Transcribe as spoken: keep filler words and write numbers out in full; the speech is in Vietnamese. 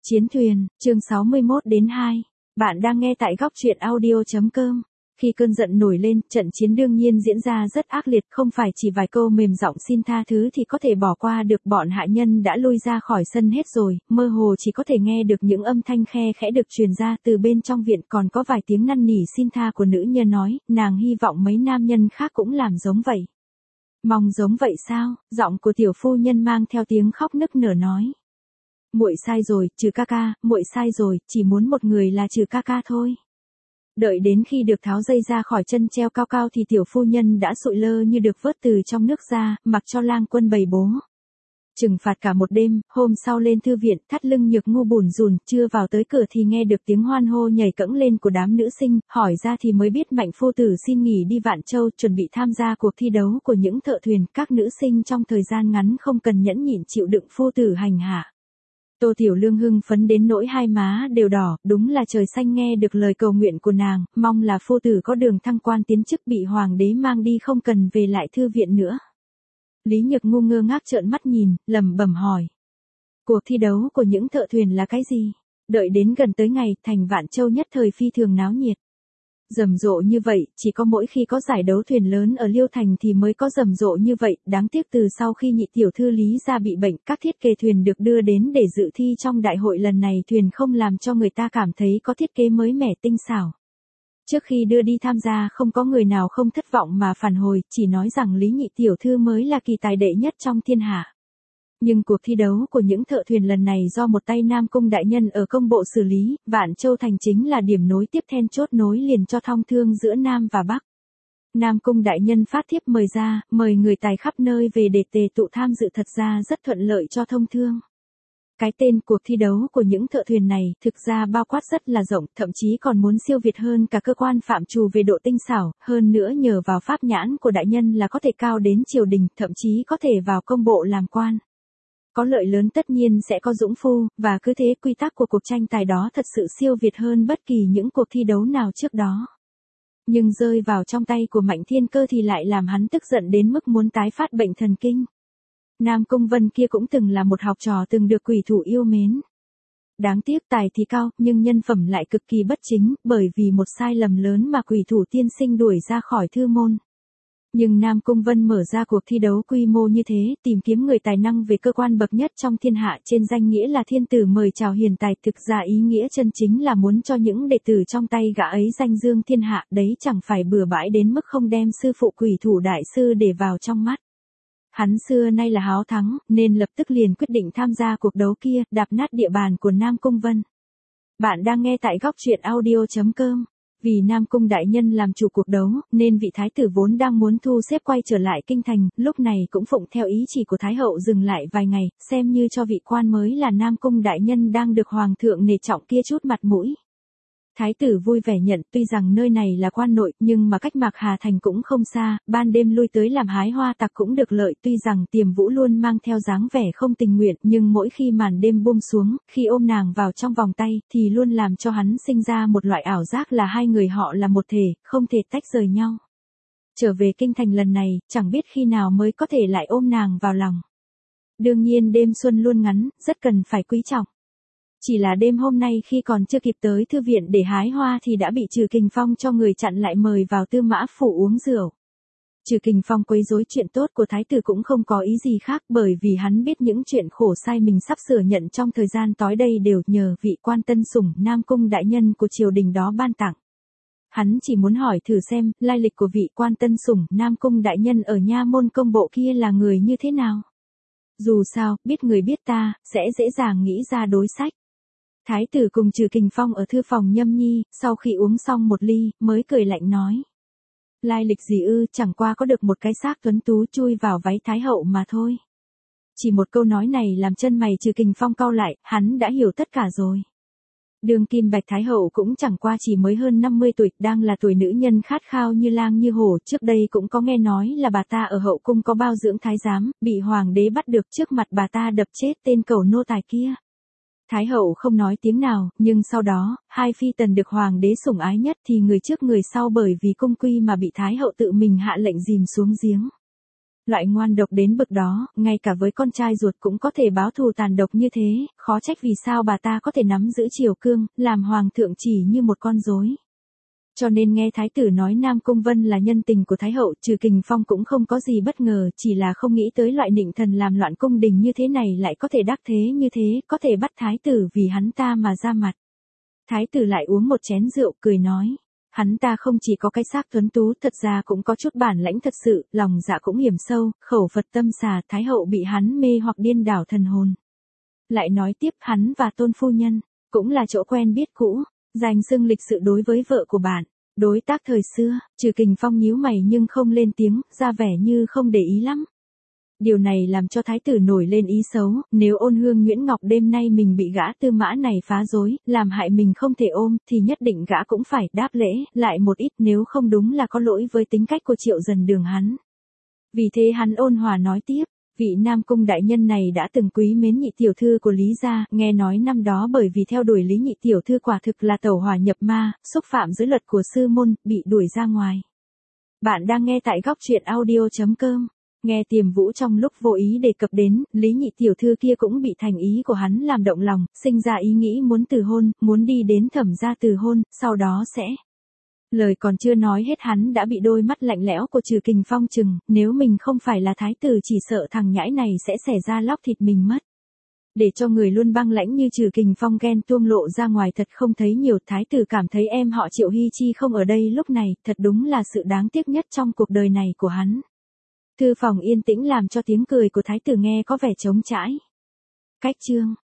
Chiến thuyền, chương sáu mươi mốt đến hai. Bạn đang nghe tại góc truyện audio chấm com. Khi cơn giận nổi lên, trận chiến đương nhiên diễn ra rất ác liệt, không phải chỉ vài câu mềm giọng xin tha thứ thì có thể bỏ qua được. Bọn hạ nhân đã lui ra khỏi sân hết rồi, mơ hồ chỉ có thể nghe được những âm thanh khe khẽ được truyền ra từ bên trong viện, còn có vài tiếng năn nỉ xin tha của nữ nhân nói, nàng hy vọng mấy nam nhân khác cũng làm giống vậy. Mong giống vậy sao? Giọng của tiểu phu nhân mang theo tiếng khóc nức nở nói. Muội sai rồi, Trừ ca ca, muội sai rồi, chỉ muốn một người là Trừ ca ca thôi. Đợi đến khi được tháo dây ra khỏi chân treo cao cao thì tiểu phu nhân đã sụi lơ như được vớt từ trong nước ra, mặc cho lang quân bày bố. Trừng phạt cả một đêm, hôm sau lên thư viện, thắt lưng nhược ngu bùn rùn, chưa vào tới cửa thì nghe được tiếng hoan hô nhảy cẫng lên của đám nữ sinh, hỏi ra thì mới biết Mạnh phu tử xin nghỉ đi Vạn Châu, chuẩn bị tham gia cuộc thi đấu của những thợ thuyền. Các nữ sinh trong thời gian ngắn không cần nhẫn nhịn chịu đựng phu tử hành hạ. Tô Tiểu Lương hưng phấn đến nỗi hai má đều đỏ, đúng là trời xanh nghe được lời cầu nguyện của nàng, mong là phu tử có đường thăng quan tiến chức, bị hoàng đế mang đi không cần về lại thư viện nữa. Lý Nhược ngu ngơ ngác trợn mắt nhìn, lẩm bẩm hỏi. Cuộc thi đấu của những thợ thuyền là cái gì? Đợi đến gần tới ngày, thành Vạn Châu nhất thời phi thường náo nhiệt. Rầm rộ như vậy, chỉ có mỗi khi có giải đấu thuyền lớn ở Liêu Thành thì mới có rầm rộ như vậy, đáng tiếc từ sau khi nhị tiểu thư Lý gia bị bệnh, các thiết kế thuyền được đưa đến để dự thi trong đại hội lần này thuyền không làm cho người ta cảm thấy có thiết kế mới mẻ tinh xảo. Trước khi đưa đi tham gia không có người nào không thất vọng mà phản hồi, chỉ nói rằng Lý nhị tiểu thư mới là kỳ tài đệ nhất trong thiên hạ. Nhưng cuộc thi đấu của những thợ thuyền lần này do một tay Nam Cung đại nhân ở công bộ xử lý, Vạn Châu thành chính là điểm nối tiếp then chốt nối liền cho thông thương giữa Nam và Bắc. Nam Cung đại nhân phát thiếp mời ra, mời người tài khắp nơi về để tề tụ tham dự, thật ra rất thuận lợi cho thông thương. Cái tên cuộc thi đấu của những thợ thuyền này thực ra bao quát rất là rộng, thậm chí còn muốn siêu việt hơn cả cơ quan phạm trù về độ tinh xảo, hơn nữa nhờ vào pháp nhãn của đại nhân là có thể cao đến triều đình, thậm chí có thể vào công bộ làm quan. Có lợi lớn tất nhiên sẽ có dũng phu, và cứ thế quy tắc của cuộc tranh tài đó thật sự siêu việt hơn bất kỳ những cuộc thi đấu nào trước đó. Nhưng rơi vào trong tay của Mạnh Thiên Cơ thì lại làm hắn tức giận đến mức muốn tái phát bệnh thần kinh. Nam Cung Vân kia cũng từng là một học trò từng được quỷ thủ yêu mến. Đáng tiếc tài thì cao, nhưng nhân phẩm lại cực kỳ bất chính, bởi vì một sai lầm lớn mà quỷ thủ tiên sinh đuổi ra khỏi thư môn. Nhưng Nam Cung Vân mở ra cuộc thi đấu quy mô như thế, tìm kiếm người tài năng về cơ quan bậc nhất trong thiên hạ trên danh nghĩa là thiên tử mời chào hiền tài, thực ra ý nghĩa chân chính là muốn cho những đệ tử trong tay gã ấy danh dương thiên hạ, đấy chẳng phải bừa bãi đến mức không đem sư phụ quỷ thủ đại sư để vào trong mắt. Hắn xưa nay là háo thắng, nên lập tức liền quyết định tham gia cuộc đấu kia, đạp nát địa bàn của Nam Cung Vân. Bạn đang nghe tại góc truyện audio chấm com. Vì Nam Cung đại nhân làm chủ cuộc đấu, nên vị thái tử vốn đang muốn thu xếp quay trở lại kinh thành, lúc này cũng phụng theo ý chỉ của Thái hậu dừng lại vài ngày, xem như cho vị quan mới là Nam Cung đại nhân đang được hoàng thượng nể trọng kia chút mặt mũi. Thái tử vui vẻ nhận, tuy rằng nơi này là quan nội, nhưng mà cách Mạc Hà thành cũng không xa, ban đêm lui tới làm hái hoa tặc cũng được lợi, tuy rằng Tiềm Vũ luôn mang theo dáng vẻ không tình nguyện, nhưng mỗi khi màn đêm buông xuống, khi ôm nàng vào trong vòng tay, thì luôn làm cho hắn sinh ra một loại ảo giác là hai người họ là một thể, không thể tách rời nhau. Trở về kinh thành lần này, chẳng biết khi nào mới có thể lại ôm nàng vào lòng. Đương nhiên đêm xuân luôn ngắn, rất cần phải quý trọng. Chỉ là đêm hôm nay khi còn chưa kịp tới thư viện để hái hoa thì đã bị Trừ Kình Phong cho người chặn lại mời vào Tư Mã phủ uống rượu. Trừ Kình Phong quấy rối chuyện tốt của thái tử cũng không có ý gì khác, bởi vì hắn biết những chuyện khổ sai mình sắp sửa nhận trong thời gian tối đây đều nhờ vị quan tân sủng Nam Cung đại nhân của triều đình đó ban tặng. Hắn chỉ muốn hỏi thử xem, lai lịch của vị quan tân sủng Nam Cung đại nhân ở nha môn công bộ kia là người như thế nào. Dù sao, biết người biết ta, sẽ dễ dàng nghĩ ra đối sách. Thái tử cùng Trừ Kình Phong ở thư phòng nhâm nhi, sau khi uống xong một ly, mới cười lạnh nói. Lai lịch gì ư, chẳng qua có được một cái xác tuấn tú chui vào váy Thái hậu mà thôi. Chỉ một câu nói này làm chân mày Trừ Kình Phong cau lại, hắn đã hiểu tất cả rồi. Đường kim bạch Thái hậu cũng chẳng qua chỉ mới hơn năm mươi tuổi, đang là tuổi nữ nhân khát khao như lang như hổ, trước đây cũng có nghe nói là bà ta ở hậu cung có bao dưỡng thái giám, bị hoàng đế bắt được trước mặt bà ta đập chết tên cẩu nô tài kia. Thái hậu không nói tiếng nào, nhưng sau đó, hai phi tần được hoàng đế sủng ái nhất thì người trước người sau bởi vì cung quy mà bị Thái hậu tự mình hạ lệnh dìm xuống giếng. Loại ngoan độc đến bực đó, ngay cả với con trai ruột cũng có thể báo thù tàn độc như thế, khó trách vì sao bà ta có thể nắm giữ triều cương, làm hoàng thượng chỉ như một con rối. Cho nên nghe thái tử nói Nam Cung Vân là nhân tình của Thái hậu, Trừ Kình Phong cũng không có gì bất ngờ, chỉ là không nghĩ tới loại nịnh thần làm loạn cung đình như thế này lại có thể đắc thế như thế, có thể bắt thái tử vì hắn ta mà ra mặt. Thái tử lại uống một chén rượu, cười nói. Hắn ta không chỉ có cái xác tuấn tú, thật ra cũng có chút bản lãnh thật sự, lòng dạ cũng hiểm sâu, khẩu Phật tâm xà, Thái hậu bị hắn mê hoặc điên đảo thần hồn. Lại nói tiếp, hắn và Tôn phu nhân, cũng là chỗ quen biết cũ, danh xưng lịch sự đối với vợ của bạn, đối tác thời xưa. Trừ Kình Phong nhíu mày nhưng không lên tiếng, ra vẻ như không để ý lắm. Điều này làm cho thái tử nổi lên ý xấu, nếu Ôn Hương Nguyễn Ngọc đêm nay mình bị gã Tư Mã này phá rối, làm hại mình không thể ôm, thì nhất định gã cũng phải đáp lễ, lại một ít, nếu không đúng là có lỗi với tính cách của Triệu Dần Đường hắn. Vì thế hắn ôn hòa nói tiếp, vị Nam Cung đại nhân này đã từng quý mến nhị tiểu thư của Lý gia, nghe nói năm đó bởi vì theo đuổi Lý nhị tiểu thư quả thực là tẩu hỏa nhập ma, xúc phạm giới luật của sư môn, bị đuổi ra ngoài. Bạn đang nghe tại góc truyện audio chấm com. Nghe Tiềm Vũ trong lúc vô ý đề cập đến, Lý nhị tiểu thư kia cũng bị thành ý của hắn làm động lòng, sinh ra ý nghĩ muốn từ hôn, muốn đi đến Thẩm gia từ hôn, sau đó sẽ... Lời còn chưa nói hết hắn đã bị đôi mắt lạnh lẽo của Trừ Kình Phong chừng, nếu mình không phải là thái tử chỉ sợ thằng nhãi này sẽ xẻ ra lóc thịt mình mất. Để cho người luôn băng lãnh như Trừ Kình Phong ghen tuông lộ ra ngoài thật không thấy nhiều, thái tử cảm thấy em họ Triệu Hy Chi không ở đây lúc này, thật đúng là sự đáng tiếc nhất trong cuộc đời này của hắn. Thư phòng yên tĩnh làm cho tiếng cười của thái tử nghe có vẻ trống trải. Cách chương